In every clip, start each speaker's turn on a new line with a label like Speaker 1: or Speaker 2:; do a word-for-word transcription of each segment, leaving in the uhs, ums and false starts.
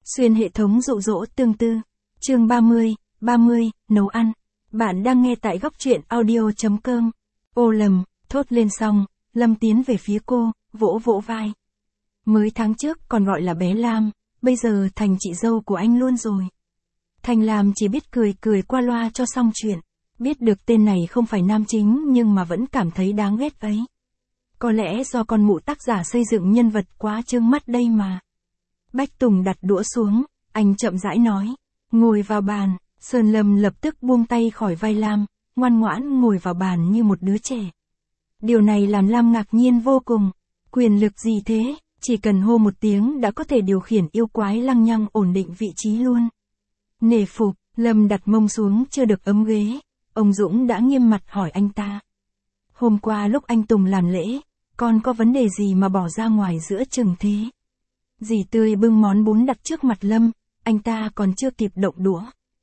Speaker 1: Xuyên hệ thống dụ dỗ tương tư. Chương ba mươi, ba mươi, nấu ăn. Bạn đang nghe tại góc truyện audio.com. Ô Lâm, thốt lên xong, Lâm tiến về phía cô, vỗ vỗ vai. Mới tháng trước còn gọi là bé Lam, bây giờ thành chị dâu của anh luôn rồi. Thành Lam chỉ biết cười cười qua loa cho xong chuyện. Biết được tên này không phải nam chính nhưng mà vẫn cảm thấy đáng ghét ấy. Có lẽ do con mụ tác giả xây dựng nhân vật quá trương mắt đây mà. Bách Tùng đặt đũa xuống, anh chậm rãi nói. Ngồi vào bàn, Sơn Lâm lập tức buông tay khỏi vai Lam, ngoan ngoãn ngồi vào bàn như một đứa trẻ. Điều này làm Lam ngạc nhiên vô cùng. Quyền lực gì thế, chỉ cần hô một tiếng đã có thể điều khiển yêu quái lăng nhăng ổn định vị trí luôn. Nể phục, Lâm đặt mông xuống chưa được ấm ghế. Ông Dũng đã nghiêm mặt hỏi anh ta. Hôm qua lúc anh Tùng làm lễ, con có vấn đề gì mà bỏ ra ngoài giữa chừng thế? Dì Tươi bưng món bún đặt trước mặt Lâm, anh ta còn chưa kịp động đũa.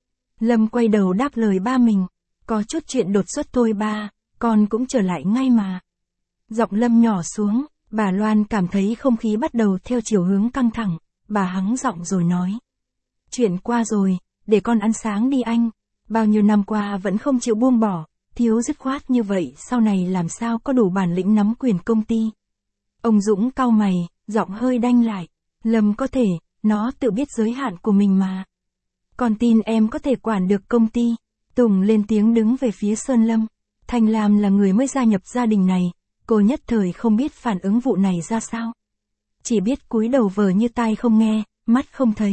Speaker 1: Lâm quay đầu đáp lời ba mình. Có chút chuyện đột xuất thôi ba, con cũng trở lại ngay mà. Giọng Lâm nhỏ xuống, bà Loan cảm thấy không khí bắt đầu theo chiều hướng căng thẳng, bà hắng giọng rồi nói. Chuyện qua rồi, để con ăn sáng đi anh. Bao nhiêu năm qua vẫn không chịu buông bỏ, thiếu dứt khoát như vậy sau này làm sao có đủ bản lĩnh nắm quyền công ty. Ông Dũng cau mày, giọng hơi đanh lại. Lâm có thể, nó tự biết giới hạn của mình mà. Con tin em có thể quản được công ty. Tùng lên tiếng đứng về phía Sơn Lâm. Thành Lam là người mới gia nhập gia đình này, cô nhất thời không biết phản ứng vụ này ra sao. Chỉ biết cúi đầu vờ như tai không nghe, mắt không thấy.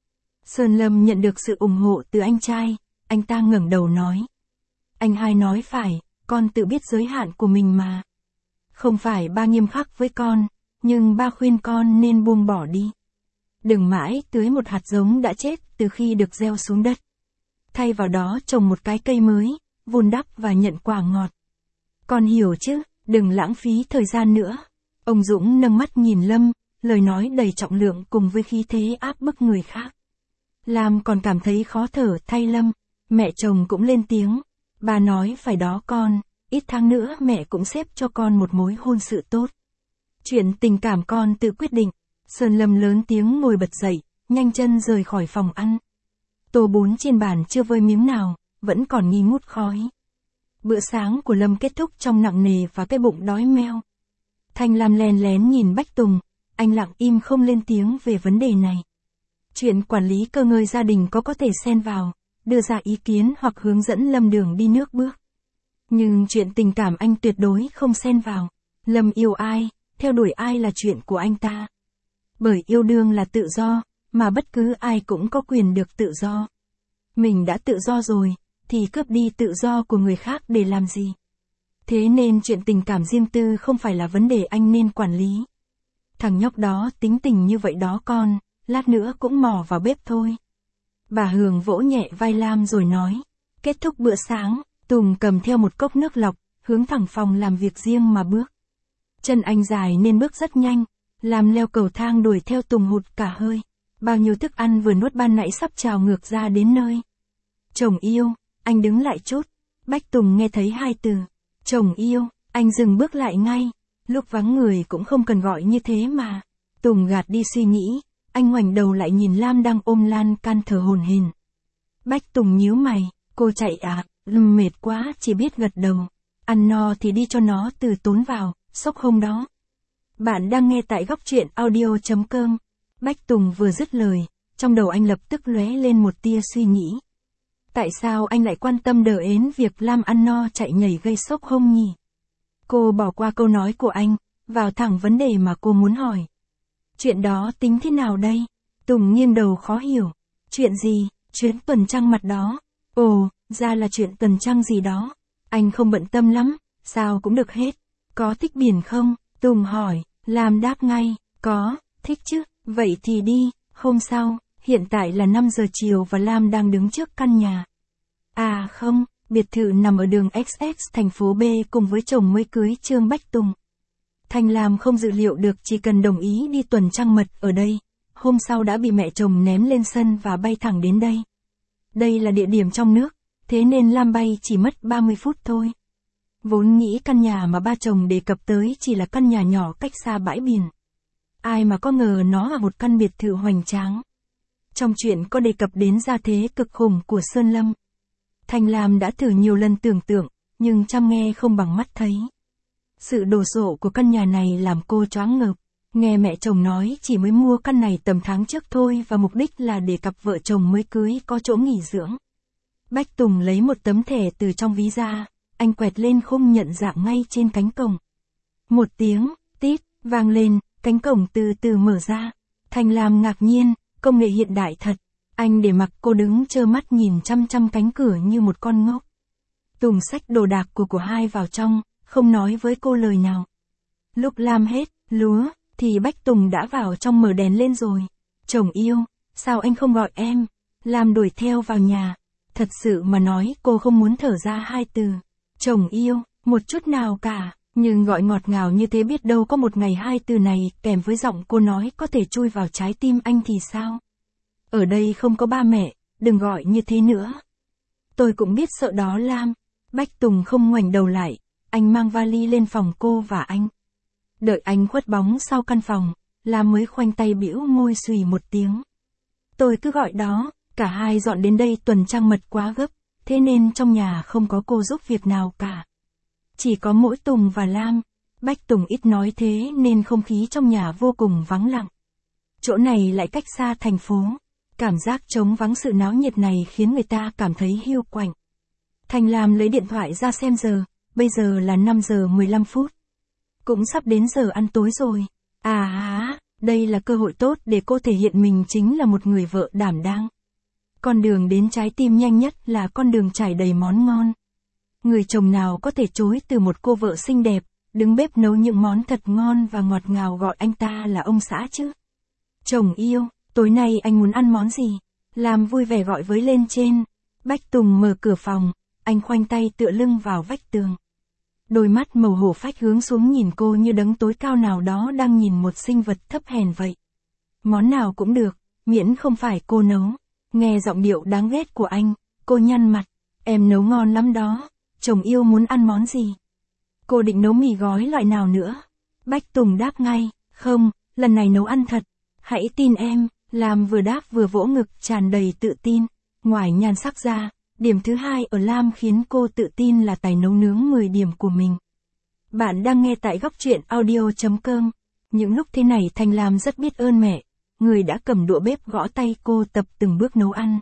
Speaker 1: Sơn Lâm nhận được sự ủng hộ từ anh trai, anh ta ngẩng đầu nói. Anh hai nói phải, con tự biết giới hạn của mình mà. Không phải ba nghiêm khắc với con, nhưng ba khuyên con nên buông bỏ đi. Đừng mãi tưới một hạt giống đã chết từ khi được gieo xuống đất. Thay vào đó trồng một cái cây mới, vun đắp và nhận quả ngọt. Con hiểu chứ, đừng lãng phí thời gian nữa. Ông Dũng nâng mắt nhìn Lâm, lời nói đầy trọng lượng cùng với khí thế áp bức người khác. Lam còn cảm thấy khó thở thay Lâm, mẹ chồng cũng lên tiếng. Bà nói phải đó con, ít tháng nữa mẹ cũng xếp cho con một mối hôn sự tốt. Chuyện tình cảm con tự quyết định. Sơn Lâm lớn tiếng ngồi bật dậy, nhanh chân rời khỏi phòng ăn. Tô bún trên bàn chưa vơi miếng nào, vẫn còn nghi ngút khói. Bữa sáng của Lâm kết thúc trong nặng nề và cái bụng đói meo. Thanh Lam lén lén nhìn Bách Tùng, anh lặng im không lên tiếng về vấn đề này. Chuyện quản lý cơ ngơi gia đình có có thể xen vào, đưa ra ý kiến hoặc hướng dẫn Lâm đường đi nước bước. Nhưng chuyện tình cảm anh tuyệt đối không xen vào. Lâm yêu ai, theo đuổi ai là chuyện của anh ta. Bởi yêu đương là tự do, mà bất cứ ai cũng có quyền được tự do. Mình đã tự do rồi, thì cướp đi tự do của người khác để làm gì? Thế nên chuyện tình cảm riêng tư không phải là vấn đề anh nên quản lý. Thằng nhóc đó tính tình như vậy đó con, lát nữa cũng mò vào bếp thôi. Bà Hường vỗ nhẹ vai Lam rồi nói. Kết thúc bữa sáng, Tùng cầm theo một cốc nước lọc, hướng thẳng phòng làm việc riêng mà bước. Chân anh dài nên bước rất nhanh. Lam leo cầu thang đuổi theo Tùng hụt cả hơi. Bao nhiêu thức ăn vừa nuốt ban nãy sắp trào ngược ra đến nơi. Chồng yêu, anh đứng lại chút. Bách Tùng nghe thấy hai từ. Chồng yêu, anh dừng bước lại ngay. Lúc vắng người cũng không cần gọi như thế mà. Tùng gạt đi suy nghĩ. Anh ngoảnh đầu lại nhìn Lam đang ôm lan can thở hổn hển. Bách Tùng nhíu mày. Cô chạy à? Lâm mệt quá chỉ biết gật đầu. Ăn no thì đi cho nó từ tốn vào, sốc hông đó. Bạn đang nghe tại góc truyện audio.com. Bách Tùng vừa dứt lời, trong đầu anh lập tức lóe lên một tia suy nghĩ. Tại sao anh lại quan tâm đờ ến việc Lam ăn no chạy nhảy gây sốc hông nhỉ? Cô bỏ qua câu nói của anh, vào thẳng vấn đề mà cô muốn hỏi. Chuyện đó tính thế nào đây? Tùng nghiêng đầu khó hiểu. Chuyện gì? Chuyến tuần trăng mặt đó. Ồ, ra là chuyện tuần trăng gì đó. Anh không bận tâm lắm, sao cũng được hết. Có thích biển không? Tùng hỏi. Lam đáp ngay. Có, thích chứ. Vậy thì đi. Hôm sau, hiện tại là năm giờ chiều và Lam đang đứng trước căn nhà. À không, biệt thự nằm ở đường ích ích thành phố B cùng với chồng mới cưới Trương Bách Tùng. Thanh Lam không dự liệu được chỉ cần đồng ý đi tuần trăng mật ở đây. Hôm sau đã bị mẹ chồng ném lên sân và bay thẳng đến đây. Đây là địa điểm trong nước, thế nên Lam bay chỉ mất ba mươi phút thôi. Vốn nghĩ căn nhà mà ba chồng đề cập tới chỉ là căn nhà nhỏ cách xa bãi biển. Ai mà có ngờ nó là một căn biệt thự hoành tráng. Trong truyện có đề cập đến gia thế cực khủng của Sơn Lâm. Thanh Lam đã thử nhiều lần tưởng tượng, nhưng chăm nghe không bằng mắt thấy. Sự đồ sộ của căn nhà này làm cô choáng ngợp. Nghe mẹ chồng nói chỉ mới mua căn này tầm tháng trước thôi và mục đích là để cặp vợ chồng mới cưới có chỗ nghỉ dưỡng. Bách Tùng lấy một tấm thẻ từ trong ví ra, anh quẹt lên khung nhận dạng ngay trên cánh cổng. Một tiếng, tít, vang lên, cánh cổng từ từ mở ra. Thanh Lam ngạc nhiên, công nghệ hiện đại thật. Anh để mặc cô đứng trơ mắt nhìn chăm chăm cánh cửa như một con ngốc. Tùng xách đồ đạc của của hai vào trong, không nói với cô lời nào. Lúc Lam hết, lúa, thì Bách Tùng đã vào trong mở đèn lên rồi. Chồng yêu, sao anh không gọi em? Lam đuổi theo vào nhà. Thật sự mà nói cô không muốn thở ra hai từ. Chồng yêu, một chút nào cả. Nhưng gọi ngọt ngào như thế biết đâu có một ngày hai từ này kèm với giọng cô nói có thể chui vào trái tim anh thì sao? Ở đây không có ba mẹ, đừng gọi như thế nữa. Tôi cũng biết sợ đó Lam. Bách Tùng không ngoảnh đầu lại, anh mang vali lên phòng cô và anh. Đợi anh khuất bóng sau căn phòng, Lam mới khoanh tay bĩu môi xùy một tiếng. Tôi cứ gọi đó, cả hai dọn đến đây tuần trăng mật quá gấp, thế nên trong nhà không có cô giúp việc nào cả. Chỉ có mỗi Tùng và Lam. Bách Tùng ít nói thế nên không khí trong nhà vô cùng vắng lặng. Chỗ này lại cách xa thành phố. Cảm giác trống vắng sự náo nhiệt này khiến người ta cảm thấy hiu quạnh. Thanh Lam lấy điện thoại ra xem giờ, bây giờ là năm giờ mười lăm phút. Cũng sắp đến giờ ăn tối rồi. À há, đây là cơ hội tốt để cô thể hiện mình chính là một người vợ đảm đang. Con đường đến trái tim nhanh nhất là con đường trải đầy món ngon. Người chồng nào có thể chối từ một cô vợ xinh đẹp, đứng bếp nấu những món thật ngon và ngọt ngào gọi anh ta là ông xã chứ. Chồng yêu, tối nay anh muốn ăn món gì? Lam vui vẻ gọi với lên trên. Bách Tùng mở cửa phòng, anh khoanh tay tựa lưng vào vách tường. Đôi mắt màu hổ phách hướng xuống nhìn cô như đấng tối cao nào đó đang nhìn một sinh vật thấp hèn vậy. Món nào cũng được, miễn không phải cô nấu. Nghe giọng điệu đáng ghét của anh, cô nhăn mặt. Em nấu ngon lắm đó. Chồng yêu muốn ăn món gì? Cô định nấu mì gói loại nào nữa? Bách Tùng đáp ngay, không, lần này nấu ăn thật. Hãy tin em. Lam vừa đáp vừa vỗ ngực tràn đầy tự tin. Ngoài nhan sắc ra, điểm thứ hai ở Lam khiến cô tự tin là tài nấu nướng mười điểm của mình. Bạn đang nghe tại góc truyện audio chấm com. Những lúc thế này Thanh Lam rất biết ơn mẹ, người đã cầm đũa bếp gõ tay cô tập từng bước nấu ăn.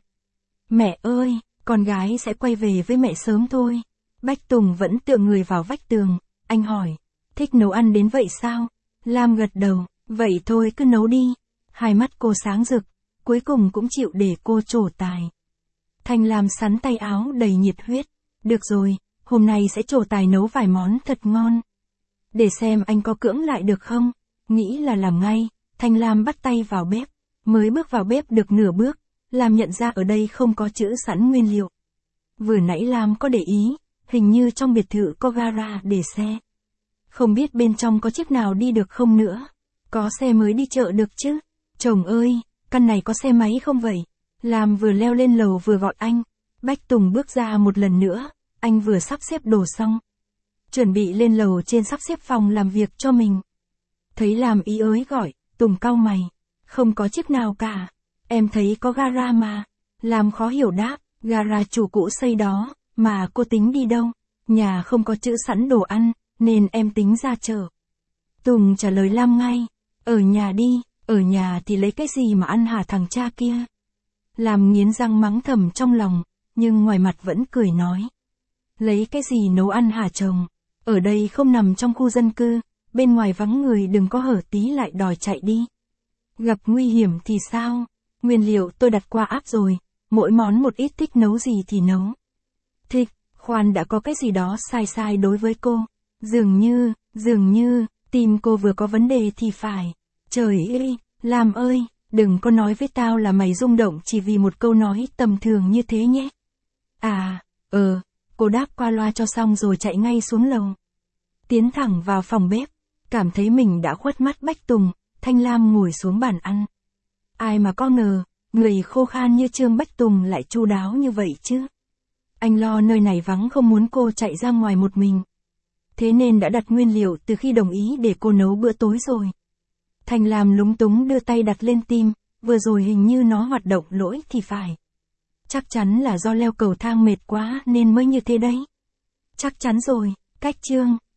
Speaker 1: Mẹ ơi, con gái sẽ quay về với mẹ sớm thôi. Bách Tùng vẫn tựa người vào vách tường, anh hỏi, thích nấu ăn đến vậy sao? Lam gật đầu, vậy thôi cứ nấu đi. Hai mắt cô sáng rực, cuối cùng cũng chịu để cô trổ tài. Thanh Lam sắn tay áo đầy nhiệt huyết, được rồi, hôm nay sẽ trổ tài nấu vài món thật ngon. Để xem anh có cưỡng lại được không? Nghĩ là làm ngay, Thanh Lam bắt tay vào bếp, mới bước vào bếp được nửa bước, Lam nhận ra ở đây không có chữ sẵn nguyên liệu. Vừa nãy Lam có để ý, hình như trong biệt thự có gara để xe. Không biết bên trong có chiếc nào đi được không nữa. Có xe mới đi chợ được chứ. Chồng ơi, căn này có xe máy không vậy? Lam vừa leo lên lầu vừa gọi anh. Bách Tùng bước ra một lần nữa, anh vừa sắp xếp đồ xong. Chuẩn bị lên lầu trên sắp xếp phòng làm việc cho mình. Thấy Lam ý ới gọi, Tùng cau mày. Không có chiếc nào cả. Em thấy có gara mà. Lam khó hiểu đáp, gara chủ cũ xây đó, mà cô tính đi đâu? Nhà không có chữ sẵn đồ ăn, nên em tính ra chợ. Tùng trả lời Lam ngay, ở nhà đi, ở nhà thì lấy cái gì mà ăn hả thằng cha kia? Lam nghiến răng mắng thầm trong lòng, nhưng ngoài mặt vẫn cười nói. Lấy cái gì nấu ăn hả chồng? Ở đây không nằm trong khu dân cư, bên ngoài vắng người đừng có hở tí lại đòi chạy đi. Gặp nguy hiểm thì sao? Nguyên liệu tôi đặt qua app rồi, mỗi món một ít thích nấu gì thì nấu. Thích, khoan đã có cái gì đó sai sai đối với cô. Dường như, dường như, tim cô vừa có vấn đề thì phải. Trời ơi, Lam ơi, đừng có nói với tao là mày rung động chỉ vì một câu nói tầm thường như thế nhé. À, ờ, cô đáp qua loa cho xong rồi chạy ngay xuống lầu. Tiến thẳng vào phòng bếp, cảm thấy mình đã khuất mắt Bách Tùng, Thanh Lam ngồi xuống bàn ăn. Ai mà có ngờ, người khô khan như Trương Bách Tùng lại chu đáo như vậy chứ. Anh lo nơi này vắng không muốn cô chạy ra ngoài một mình. Thế nên đã đặt nguyên liệu từ khi đồng ý để cô nấu bữa tối rồi. Thanh Lam lúng túng đưa tay đặt lên tim, vừa rồi hình như nó hoạt động lỗi thì phải. Chắc chắn là do leo cầu thang mệt quá nên mới như thế đấy. Chắc chắn rồi, cách chương.